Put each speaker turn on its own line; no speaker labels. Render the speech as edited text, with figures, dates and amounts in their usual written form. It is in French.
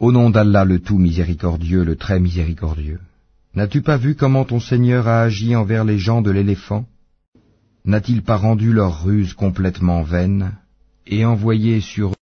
Au nom d'Allah le tout miséricordieux, le très miséricordieux. N'as-tu pas vu comment ton Seigneur a agi envers les gens de l'éléphant? N'a-t-il pas rendu leur ruse complètement vaine, et envoyé sur